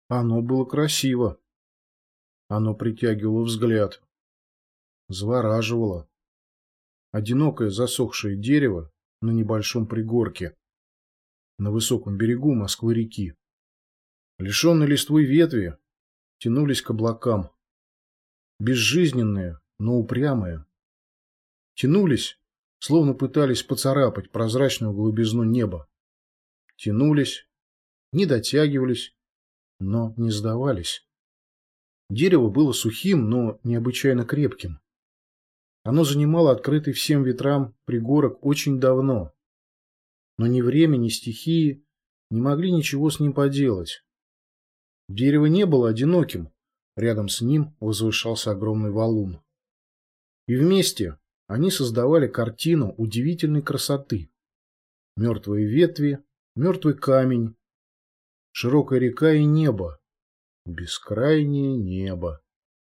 Оно было красиво. Оно притягивало взгляд. Завораживало. Одинокое засохшее дерево на небольшом пригорке, на высоком берегу Москвы-реки. Лишенные листвы ветви тянулись к облакам. Безжизненные, но упрямые. Тянулись, словно пытались поцарапать прозрачную голубизну неба. Тянулись, не дотягивались, но не сдавались. Дерево было сухим, но необычайно крепким. Оно занимало открытый всем ветрам пригорок очень давно. Но ни время, ни стихии не могли ничего с ним поделать. Дерево не было одиноким. Рядом с ним возвышался огромный валун. И вместе они создавали картину удивительной красоты. Мертвые ветви, мертвый камень, широкая река и небо. Бескрайнее небо.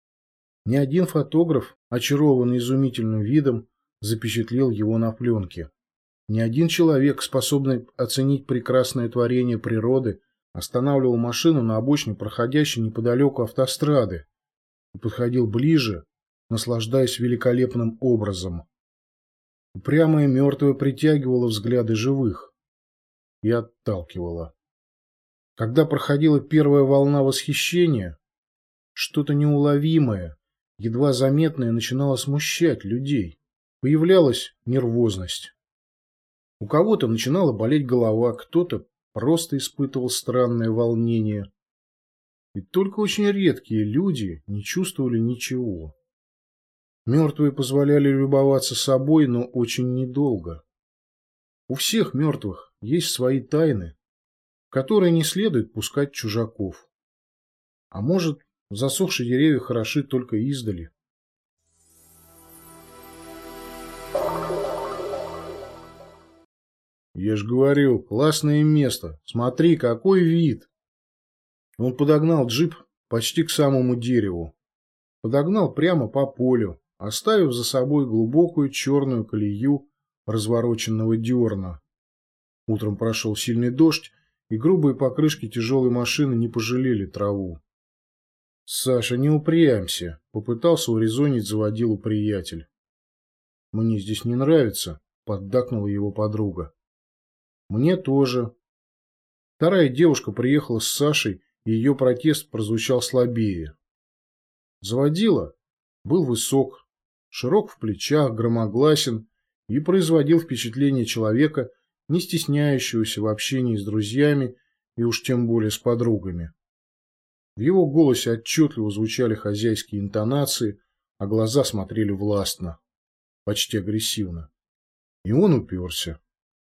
Ни один фотограф, очарованный изумительным видом, запечатлел его на пленке. Ни один человек, способный оценить прекрасное творение природы, останавливал машину на обочине проходящей неподалеку автострады и подходил ближе, наслаждаясь великолепным образом. Упрямое мертвое притягивало взгляды живых и отталкивало. Когда проходила первая волна восхищения, что-то неуловимое, едва заметное начинало смущать людей. Появлялась нервозность. У кого-то начинала болеть голова, кто-то просто испытывал странное волнение. И только очень редкие люди не чувствовали ничего. Мертвые позволяли любоваться собой, но очень недолго. У всех мертвых есть свои тайны, в которые не следует пускать чужаков. А может, засохшие деревья хороши только издали. Я ж говорю, классное место. Смотри, какой вид. Он подогнал джип почти к самому дереву. Подогнал прямо по полю, оставив за собой глубокую черную колею развороченного дерна. Утром прошел сильный дождь, и грубые покрышки тяжелой машины не пожалели траву. «Саша, не упрямься», — попытался урезонить заводилу приятель. «Мне здесь не нравится», — поддакнула его подруга. «Мне тоже». Вторая девушка приехала с Сашей, и ее протест прозвучал слабее. Заводила был высок, широк в плечах, громогласен и производил впечатление человека, не стесняющегося в общении с друзьями и уж тем более с подругами. В его голосе отчетливо звучали хозяйские интонации, а глаза смотрели властно, почти агрессивно. И он уперся.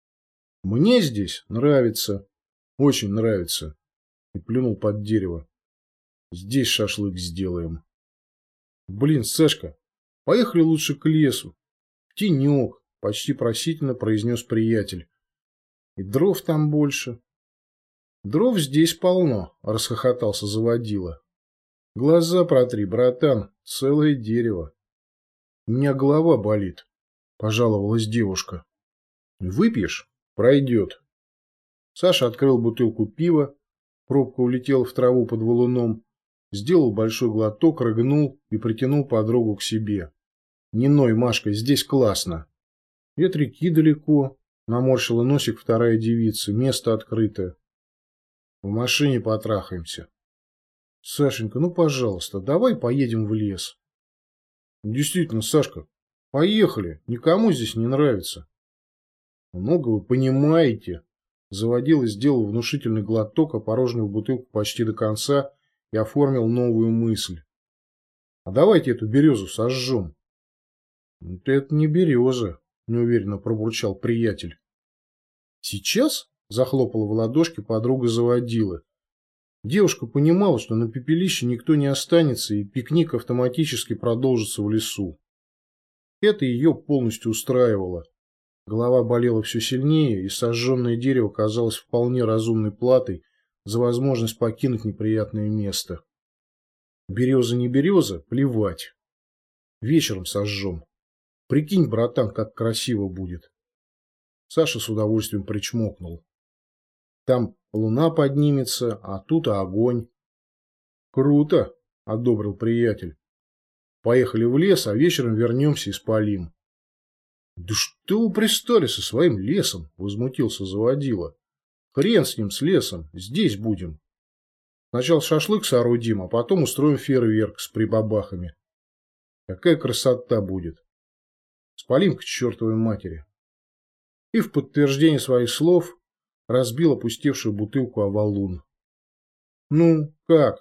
«Мне здесь нравится, очень нравится», и плюнул под дерево. «Здесь шашлык сделаем». «Блин, Сашка, поехали лучше к лесу, в тенек», почти просительно произнес приятель. «И дров там больше». «Дров здесь полно», — расхохотался заводила. «Глаза протри, братан, целое дерево». «У меня голова болит», — пожаловалась девушка. «Выпьешь? Пройдет». Саша открыл бутылку пива, пробка улетела в траву под валуном, сделал большой глоток, рыгнул и притянул подругу к себе. «Не ной, Машка, здесь классно». «От реки далеко», — наморщила носик вторая девица, «место открытое». «В машине потрахаемся». «Сашенька, ну пожалуйста, давай поедем в лес». «Действительно, Сашка, поехали, никому здесь не нравится». «Много вы понимаете». Заводила, сделал внушительный глоток, опорожнил бутылку почти до конца и оформил новую мысль. «А давайте эту березу сожжем». «Это не береза», — неуверенно пробурчал приятель. «Сейчас?» — захлопала в ладошки подруга заводилы. Девушка понимала, что на пепелище никто не останется, и пикник автоматически продолжится в лесу. Это ее полностью устраивало. Голова болела все сильнее, и сожженное дерево казалось вполне разумной платой за возможность покинуть неприятное место. Береза не береза, плевать. Вечером сожжем. Прикинь, братан, как красиво будет. Саша с удовольствием причмокнул. Там луна поднимется, а тут огонь. Круто, одобрил приятель. Поехали в лес, а вечером вернемся и спалим. Да что вы пристали со своим лесом? Возмутился заводила. Хрен с ним, с лесом. Здесь будем. Сначала шашлык соорудим, а потом устроим фейерверк с прибабахами. Какая красота будет. Спалим к чертовой матери. И в подтверждение своих слов разбил опустевшую бутылку о валун. Ну, как?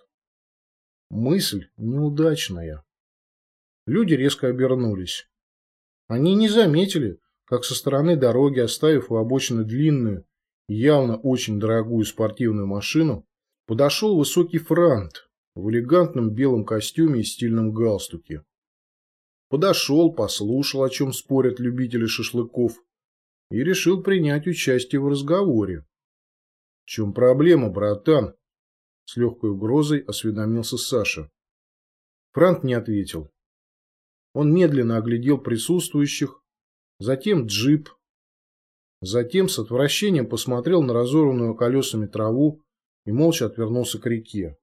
Мысль неудачная. Люди резко обернулись. Они не заметили, как со стороны дороги, оставив у обочины длинную, явно очень дорогую спортивную машину, подошел высокий франт в элегантном белом костюме и стильном галстуке. Подошел, послушал, о чем спорят любители шашлыков, и решил принять участие в разговоре. — В чем проблема, братан? — с легкой угрозой осведомился Саша. Франт не ответил. Он медленно оглядел присутствующих, затем джип, затем с отвращением посмотрел на разорванную колесами траву и молча отвернулся к реке.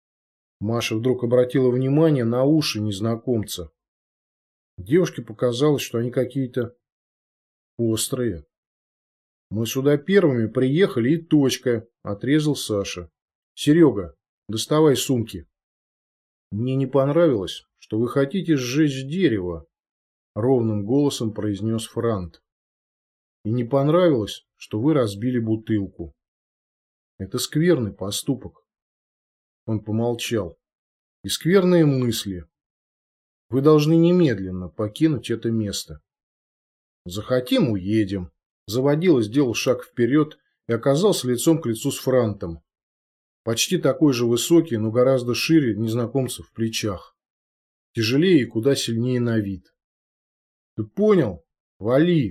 Маша вдруг обратила внимание на уши незнакомца. Девушке показалось, что они какие-то острые. «Мы сюда первыми приехали и точка», — отрезал Саша. «Серега, доставай сумки». «Мне не понравилось, что вы хотите сжечь дерево», — ровным голосом произнес Франт. «И не понравилось, что вы разбили бутылку. Это скверный поступок». Он помолчал. «И скверные мысли. Вы должны немедленно покинуть это место. Захотим — уедем». Заводила сделал шаг вперед и оказался лицом к лицу с Франтом. Почти такой же высокий, но гораздо шире незнакомца в плечах. Тяжелее и куда сильнее на вид. «Ты понял? Вали!»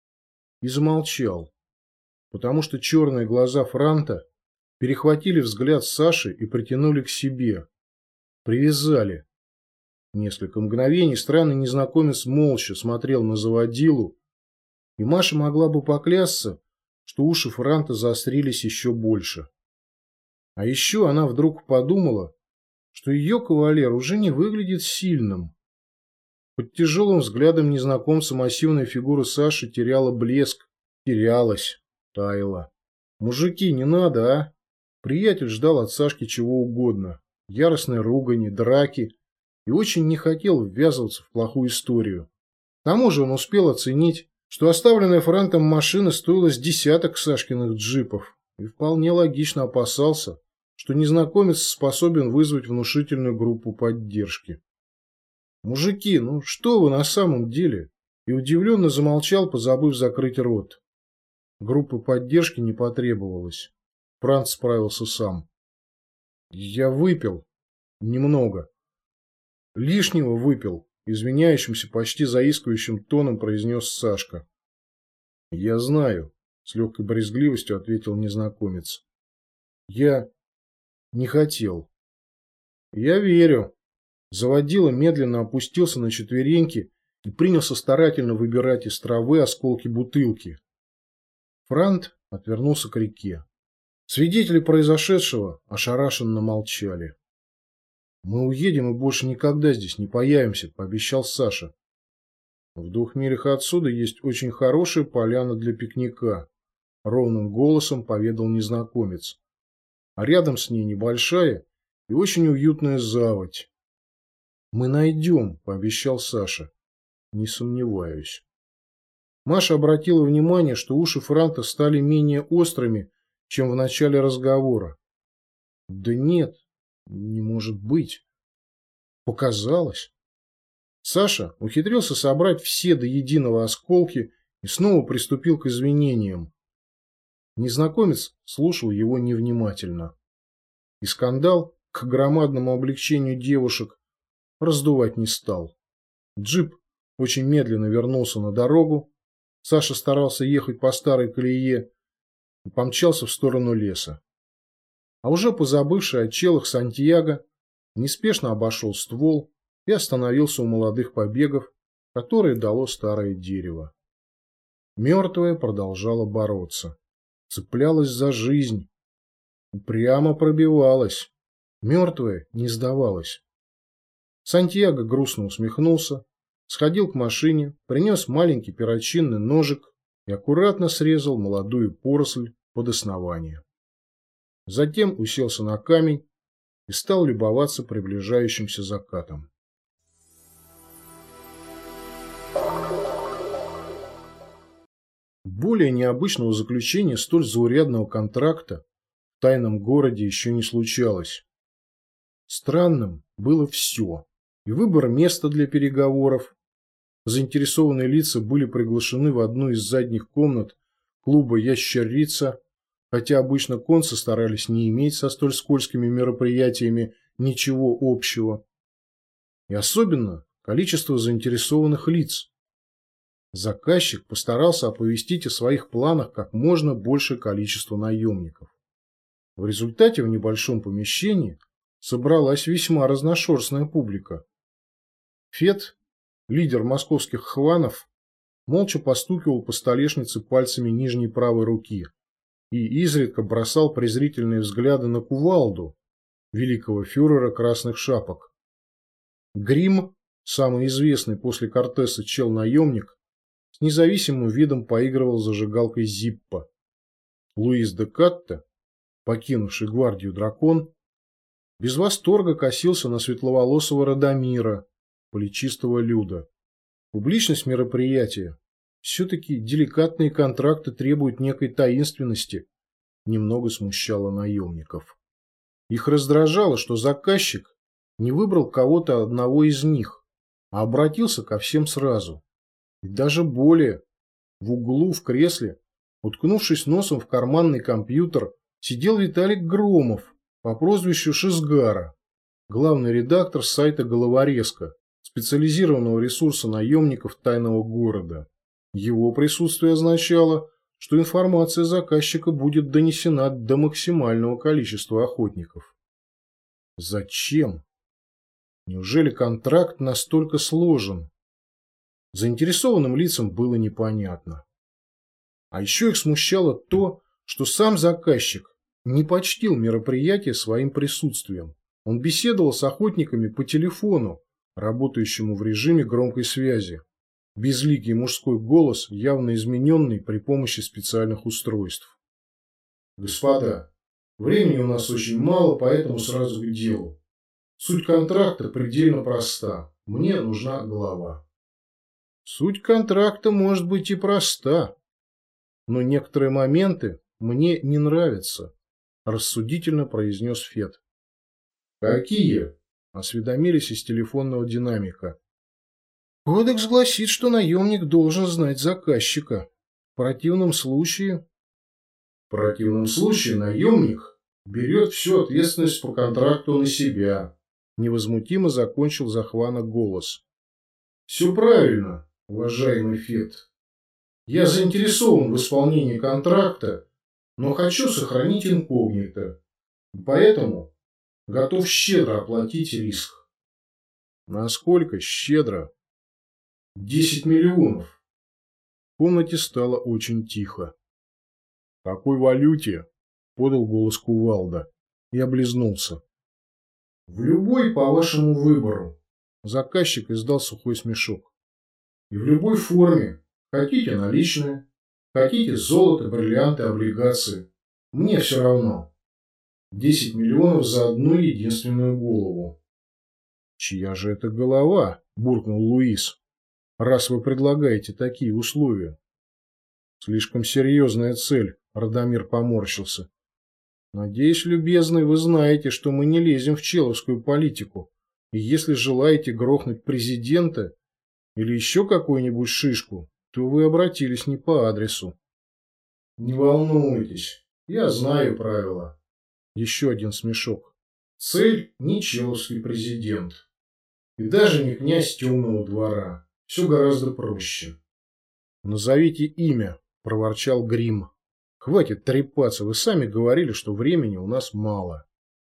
И замолчал, потому что черные глаза Франта перехватили взгляд Саши и притянули к себе. Привязали. Несколько мгновений странный незнакомец молча смотрел на заводилу, и Маша могла бы поклясться, что уши Франта заострились еще больше. А еще она вдруг подумала, что ее кавалер уже не выглядит сильным. Под тяжелым взглядом незнакомца массивная фигура Саши теряла блеск, терялась, таяла. «Мужики, не надо, а?» Приятель ждал от Сашки чего угодно. Яростной ругани, драки. И очень не хотел ввязываться в плохую историю. К тому же он успел оценить, что оставленная Франтом машина стоила с десяток Сашкиных джипов. И вполне логично опасался, что незнакомец способен вызвать внушительную группу поддержки. «Мужики, ну что вы на самом деле?» И удивленно замолчал, позабыв закрыть рот. Группы поддержки не потребовалось. Франц справился сам. «Я выпил. Немного. Лишнего выпил», — извиняющимся, почти заискивающим тоном произнес Сашка. «Я знаю», — с легкой брезгливостью ответил незнакомец. «Я не хотел». «Я верю». Заводила медленно опустился на четвереньки и принялся старательно выбирать из травы осколки бутылки. Франт отвернулся к реке. Свидетели произошедшего ошарашенно молчали. «Мы уедем и больше никогда здесь не появимся», — пообещал Саша. «В 2 милях отсюда есть очень хорошая поляна для пикника», — ровным голосом поведал незнакомец. «А рядом с ней небольшая и очень уютная заводь». «Мы найдем», — пообещал Саша. «Не сомневаюсь». Маша обратила внимание, что уши Франта стали менее острыми, чем в начале разговора. «Да нет, не может быть. Показалось». Саша ухитрился собрать все до единого осколки и снова приступил к извинениям. Незнакомец слушал его невнимательно. И скандал, к громадному облегчению девушек, раздувать не стал. Джип очень медленно вернулся на дорогу. Саша старался ехать по старой колее и помчался в сторону леса. А уже позабывший о челах Сантьяго неспешно обошел ствол и остановился у молодых побегов, которые дало старое дерево. Мертвое продолжало бороться, цеплялось за жизнь, упрямо пробивалось. Мертвая не сдавалась. Сантьяго грустно усмехнулся, сходил к машине, принес маленький перочинный ножик и аккуратно срезал молодую поросль под основание. Затем уселся на камень и стал любоваться приближающимся закатом. Более необычного заключения столь заурядного контракта в тайном городе еще не случалось. Странным было все. И выбор места для переговоров. Заинтересованные лица были приглашены в одну из задних комнат клуба «Ящерица», хотя обычно концы старались не иметь со столь скользкими мероприятиями ничего общего. И особенно количество заинтересованных лиц. Заказчик постарался оповестить о своих планах как можно большее количество наемников. В результате в небольшом помещении собралась весьма разношерстная публика. Фет, лидер московских хванов, молча постукивал по столешнице пальцами нижней правой руки и изредка бросал презрительные взгляды на кувалду, великого фюрера красных шапок. Грим, самый известный после Кортеса чел-наемник, с независимым видом поигрывал зажигалкой Зиппо. Луис де Катте, покинувший гвардию дракон, без восторга косился на светловолосого Радомира, плечистого Люда. Публичность мероприятия. Все-таки деликатные контракты требуют некой таинственности. Немного смущало наемников. Их раздражало, что заказчик не выбрал кого-то одного из них, а обратился ко всем сразу. И даже более. В углу в кресле, уткнувшись носом в карманный компьютер, сидел Виталик Громов по прозвищу Шизгара, главный редактор сайта «Головорезка», специализированного ресурса наемников тайного города. Его присутствие означало, что информация заказчика будет донесена до максимального количества охотников. Зачем? Неужели контракт настолько сложен? Заинтересованным лицам было непонятно. А еще их смущало то, что сам заказчик не почтил мероприятие своим присутствием. Он беседовал с охотниками по телефону, работающему в режиме громкой связи. Безликий мужской голос, явно измененный при помощи специальных устройств. «Господа, времени у нас очень мало, поэтому сразу к делу. Суть контракта предельно проста. Мне нужна голова». Суть контракта может быть и проста, но некоторые моменты мне не нравятся, рассудительно произнес Фет. «Какие?» – осведомились из телефонного динамика. «Кодекс гласит, что наемник должен знать заказчика. В противном случае...» «В противном случае наемник берет всю ответственность по контракту на себя», – невозмутимо закончил Захвана голос. «Все правильно, уважаемый Фет. Я заинтересован в исполнении контракта, но хочу сохранить инкогнито, поэтому готов щедро оплатить риск». «Насколько щедро?» 10 миллионов. В комнате стало очень тихо. «В какой валюте?» – подал голос Кувалда и облизнулся. «В любой по вашему выбору». Заказчик издал сухой смешок. «И в любой форме. Хотите наличные, хотите золото, бриллианты, облигации. Мне все равно. 10 миллионов за одну единственную голову». «Чья же это голова?» – буркнул Луис. «Раз вы предлагаете такие условия». «Слишком серьезная цель», – Радомир поморщился. «Надеюсь, любезный, вы знаете, что мы не лезем в человскую политику, и если желаете грохнуть президента или еще какую-нибудь шишку, то вы обратились не по адресу». «Не волнуйтесь, я знаю правила». Еще один смешок. «Цель не человский президент. И даже не князь Темного двора. Все гораздо проще». «Назовите имя», – проворчал Грим. «Хватит трепаться, вы сами говорили, что времени у нас мало».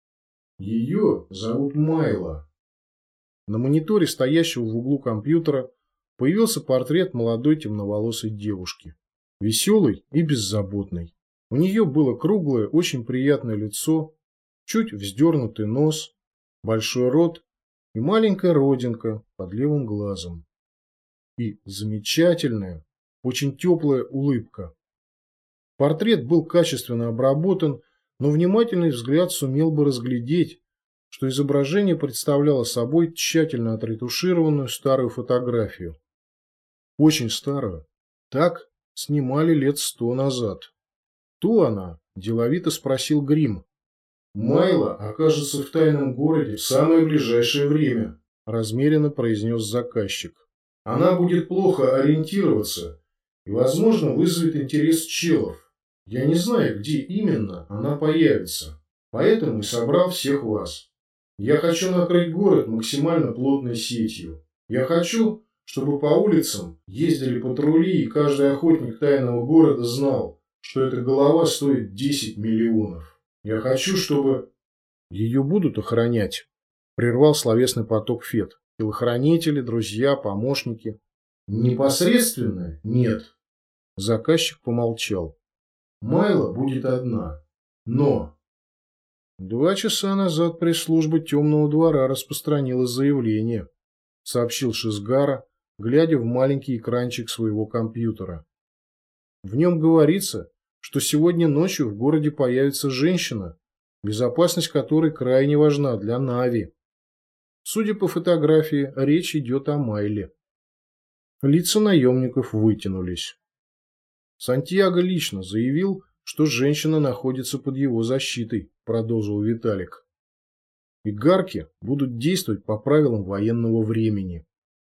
«Ее зовут Майла». На мониторе, стоящего в углу компьютера, появился портрет молодой темноволосой девушки. Веселой и беззаботной. У нее было круглое, очень приятное лицо, Чуть вздернутый нос, большой рот и маленькая родинка под левым глазом. И замечательная, очень теплая улыбка. Портрет был качественно обработан, но внимательный взгляд сумел бы разглядеть, что изображение представляло собой тщательно отретушированную старую фотографию. Очень старую. Так снимали лет 100 назад. «Кто она?» – деловито спросил Грим. «Майло окажется в тайном городе в самое ближайшее время», – размеренно произнес заказчик. «Она будет плохо ориентироваться и, возможно, вызовет интерес челов. Я не знаю, где именно она появится, поэтому и собрал всех вас. Я хочу накрыть город максимально плотной сетью. Я хочу, чтобы по улицам ездили патрули, и каждый охотник тайного города знал, что эта голова стоит 10 миллионов. Я хочу, чтобы...» «Ее будут охранять», – прервал словесный поток Фет. «Телохранители, друзья, помощники». «Непосредственно нет». Заказчик помолчал. «Майло будет одна. Но...» 2 часа назад пресс-служба Темного двора распространила заявление, сообщил Шизгара, глядя в маленький экранчик своего компьютера. В нем говорится, что сегодня ночью в городе появится женщина, безопасность которой крайне важна для Нави. Судя по фотографии, речь идет о Майле. Лица наемников вытянулись. Сантьяго лично заявил, что женщина находится под его защитой, продолжил Виталик. И гарки будут действовать по правилам военного времени.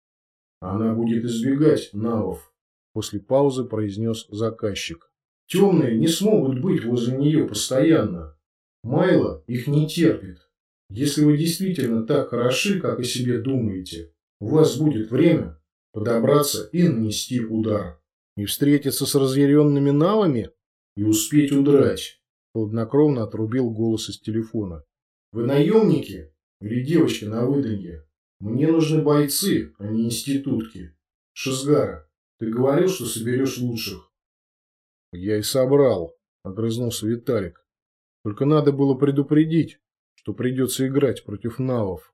Она будет избегать навов, после паузы произнес заказчик. Темные не смогут быть возле нее постоянно. Майло их не терпит. Если вы действительно так хороши, как о себе думаете, у вас будет время подобраться и нанести удар. И встретиться с разъяренными навами? И успеть удрать. Хладнокровно отрубил голос из телефона. Вы наемники? Или девочки на выданье? Мне нужны бойцы, а не институтки. Шизгара, ты говорил, что соберешь лучших? Я и собрал, огрызнулся Виталик. Только надо было предупредить, что придется играть против навов.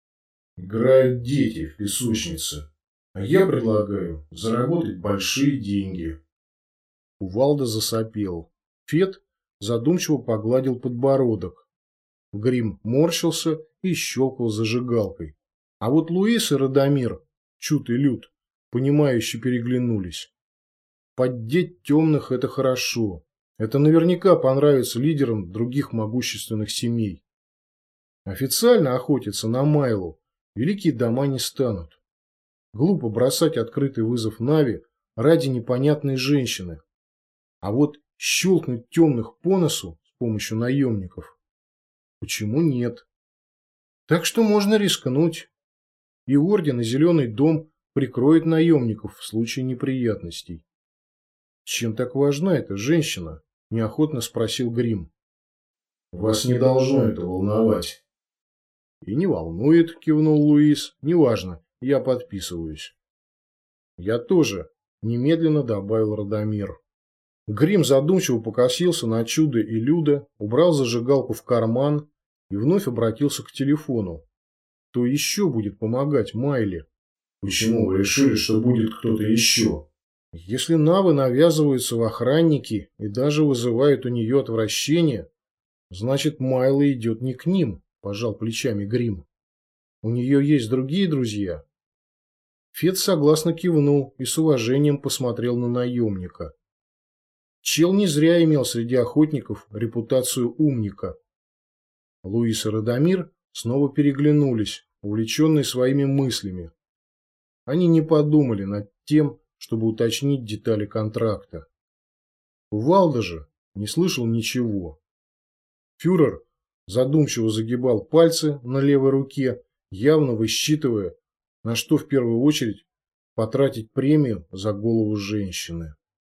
Играют дети в песочнице. А я предлагаю заработать большие деньги. Кувалда засопел. Фет задумчиво погладил подбородок. Грим морщился и щелкал зажигалкой. А вот Луис и Радомир, Чут и Люд, понимающе переглянулись. Поддеть темных – это хорошо. Это наверняка понравится лидерам других могущественных семей. Официально охотиться на Майлу великие дома не станут. Глупо бросать открытый вызов Нави ради непонятной женщины. А вот щелкнуть темных по носу с помощью наемников – почему нет? Так что можно рискнуть. И Орден, и Зеленый дом прикроют наемников в случае неприятностей. Чем так важна эта женщина? Неохотно спросил Грим. Вас не должно это волновать. И не волнует, кивнул Луис. Неважно. Я подписываюсь. Я тоже, немедленно добавил Радомир. Грим задумчиво покосился на Чудо и Люда, убрал зажигалку в карман и вновь обратился к телефону. Кто еще будет помогать Майле? Почему вы решили, что будет кто-то еще? Если навы навязываются в охранники и даже вызывают у нее отвращение, значит Майла идет не к ним, пожал плечами Грим. У нее есть другие друзья. Фет согласно кивнул и с уважением посмотрел на наемника. Чел не зря имел среди охотников репутацию умника. Луис и Радомир снова переглянулись, увлеченные своими мыслями. Они не подумали над тем, чтобы уточнить детали контракта. Кувалда же не слышал ничего. Фюрер задумчиво загибал пальцы на левой руке, явно высчитывая, на что в первую очередь потратить премию за голову женщины.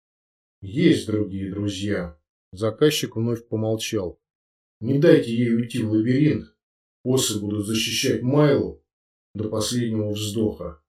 Есть другие друзья. Заказчик вновь помолчал. Не дайте ей уйти в лабиринт. Осы будут защищать Майлу до последнего вздоха.